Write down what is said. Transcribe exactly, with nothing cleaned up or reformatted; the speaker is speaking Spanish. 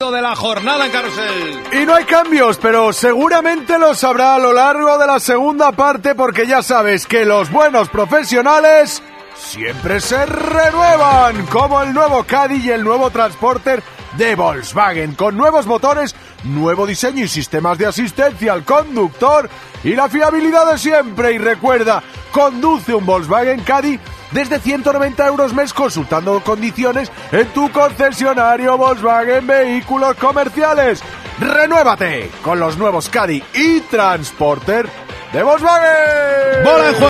momento de la jornada en Carrusel. Y no hay cambios, pero seguramente los habrá a lo largo de la segunda parte, porque ya sabes que los buenos profesionales siempre se renuevan, como el nuevo Caddy y el nuevo Transporter de Volkswagen, con nuevos motores, nuevo diseño y sistemas de asistencia al conductor y la fiabilidad de siempre. Y recuerda, conduce un Volkswagen Caddy desde ciento noventa euros mes, consultando condiciones en tu concesionario Volkswagen Vehículos Comerciales. ¡Renuévate con los nuevos Caddy y Transporter de Volkswagen! ¡Bola en juego!